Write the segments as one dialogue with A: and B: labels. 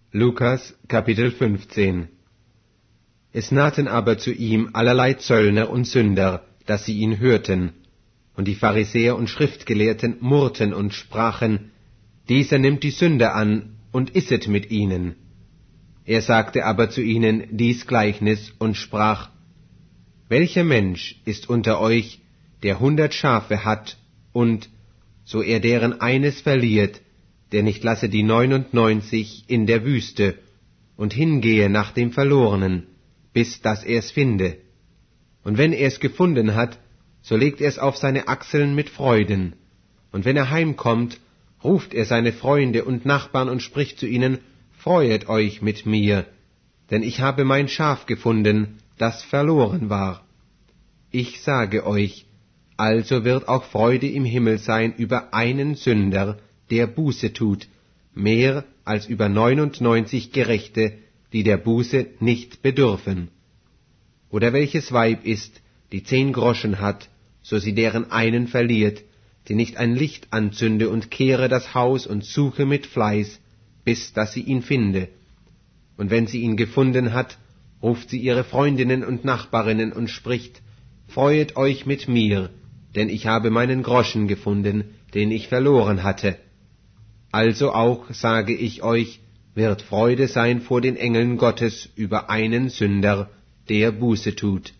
A: Lukas, Kapitel 15. Es nahten aber zu ihm allerlei Zöllner und Sünder, dass sie ihn hörten. Und die Pharisäer und Schriftgelehrten murrten und sprachen, dieser nimmt die Sünder an und isset mit ihnen. Er sagte aber zu ihnen dies Gleichnis und sprach, welcher Mensch ist unter euch, der 100 Schafe hat, und, so er deren eines verliert, der nicht lasse die 99 in der Wüste und hingehe nach dem Verlorenen, bis dass er's finde. Und wenn er's gefunden hat, so legt er's auf seine Achseln mit Freuden. Und wenn er heimkommt, ruft er seine Freunde und Nachbarn und spricht zu ihnen, freuet euch mit mir, denn ich habe mein Schaf gefunden, das verloren war. Ich sage euch, also wird auch Freude im Himmel sein über einen Sünder, der Buße tut, mehr als über 99 Gerechte, die der Buße nicht bedürfen. Oder welches Weib ist, die 10 Groschen hat, so sie deren einen verliert, die nicht ein Licht anzünde und kehre das Haus und suche mit Fleiß, bis dass sie ihn finde. Und wenn sie ihn gefunden hat, ruft sie ihre Freundinnen und Nachbarinnen und spricht, freuet euch mit mir, denn ich habe meinen Groschen gefunden, den ich verloren hatte. Also auch, sage ich euch, wird Freude sein vor den Engeln Gottes über einen Sünder, der Buße tut.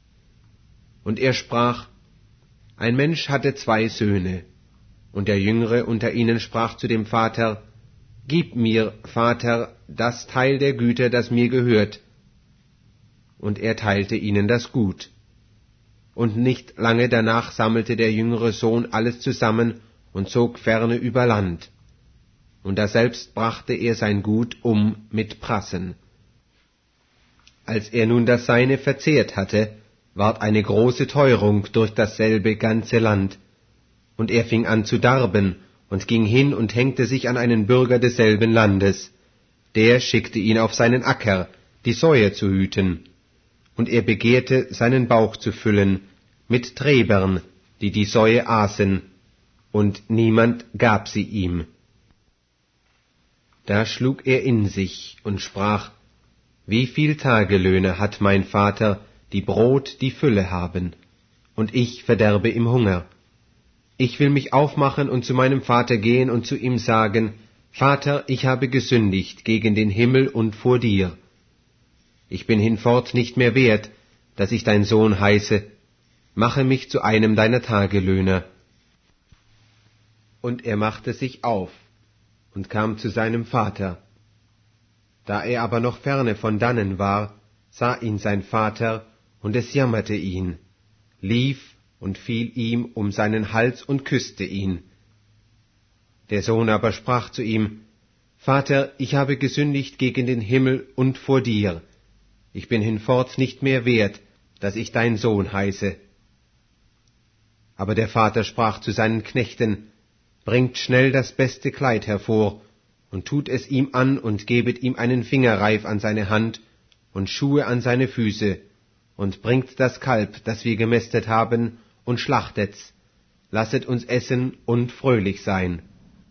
A: Und er sprach, ein Mensch hatte 2 Söhne, und der Jüngere unter ihnen sprach zu dem Vater, gib mir, Vater, das Teil der Güter, das mir gehört. Und er teilte ihnen das Gut. Und nicht lange danach sammelte der jüngere Sohn alles zusammen und zog ferne über Land. Und daselbst brachte er sein Gut mit Prassen. Als er nun das Seine verzehrt hatte, ward eine große Teuerung durch dasselbe ganze Land. Und er fing an zu darben und ging hin und hängte sich an einen Bürger desselben Landes. Der schickte ihn auf seinen Acker, die Säue zu hüten. Und er begehrte, seinen Bauch zu füllen mit Träbern, die die Säue aßen, und niemand gab sie ihm. Da schlug er in sich und sprach, wie viel Tagelöhne hat mein Vater, die Brot die Fülle haben, und ich verderbe im Hunger. Ich will mich aufmachen und zu meinem Vater gehen und zu ihm sagen, Vater, ich habe gesündigt gegen den Himmel und vor dir. Ich bin hinfort nicht mehr wert, dass ich dein Sohn heiße, mache mich zu einem deiner Tagelöhner. Und er machte sich auf und kam zu seinem Vater. Da er aber noch ferne von dannen war, sah ihn sein Vater, und es jammerte ihn, lief und fiel ihm um seinen Hals und küsste ihn. Der Sohn aber sprach zu ihm, Vater, ich habe gesündigt gegen den Himmel und vor dir. Ich bin hinfort nicht mehr wert, dass ich dein Sohn heiße. Aber der Vater sprach zu seinen Knechten, bringt schnell das beste Kleid hervor, und tut es ihm an und gebet ihm einen Fingerreif an seine Hand und Schuhe an seine Füße, und bringt das Kalb, das wir gemästet haben, und schlachtet's, lasset uns essen und fröhlich sein.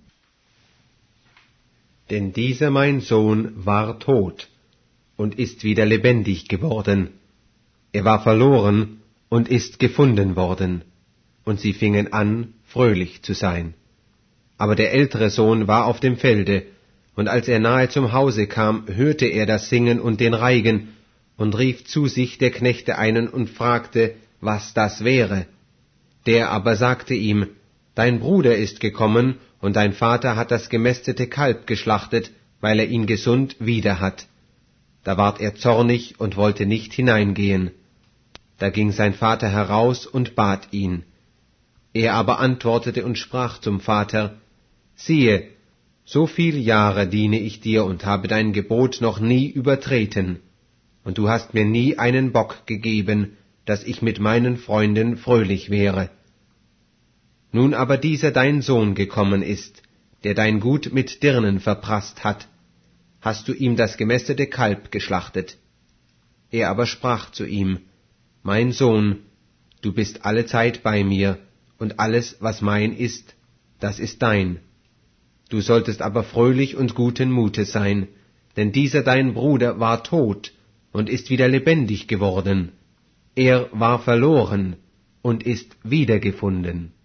A: Denn dieser mein Sohn war tot und ist wieder lebendig geworden. Er war verloren und ist gefunden worden. Und sie fingen an, fröhlich zu sein. Aber der ältere Sohn war auf dem Felde, und als er nahe zum Hause kam, hörte er das Singen und den Reigen, und rief zu sich der Knechte einen und fragte, was das wäre. Der aber sagte ihm, dein Bruder ist gekommen, und dein Vater hat das gemästete Kalb geschlachtet, weil er ihn gesund wieder hat. Da ward er zornig und wollte nicht hineingehen. Da ging sein Vater heraus und bat ihn. Er aber antwortete und sprach zum Vater, siehe, so viel Jahre diene ich dir und habe dein Gebot noch nie übertreten, und du hast mir nie einen Bock gegeben, dass ich mit meinen Freunden fröhlich wäre. Nun aber dieser dein Sohn gekommen ist, der dein Gut mit Dirnen verprasst hat, hast du ihm das gemästete Kalb geschlachtet. Er aber sprach zu ihm, mein Sohn, du bist allezeit bei mir, und alles, was mein ist, das ist dein. Du solltest aber fröhlich und guten Mutes sein, denn dieser dein Bruder war tot und ist wieder lebendig geworden. Er war verloren und ist wiedergefunden.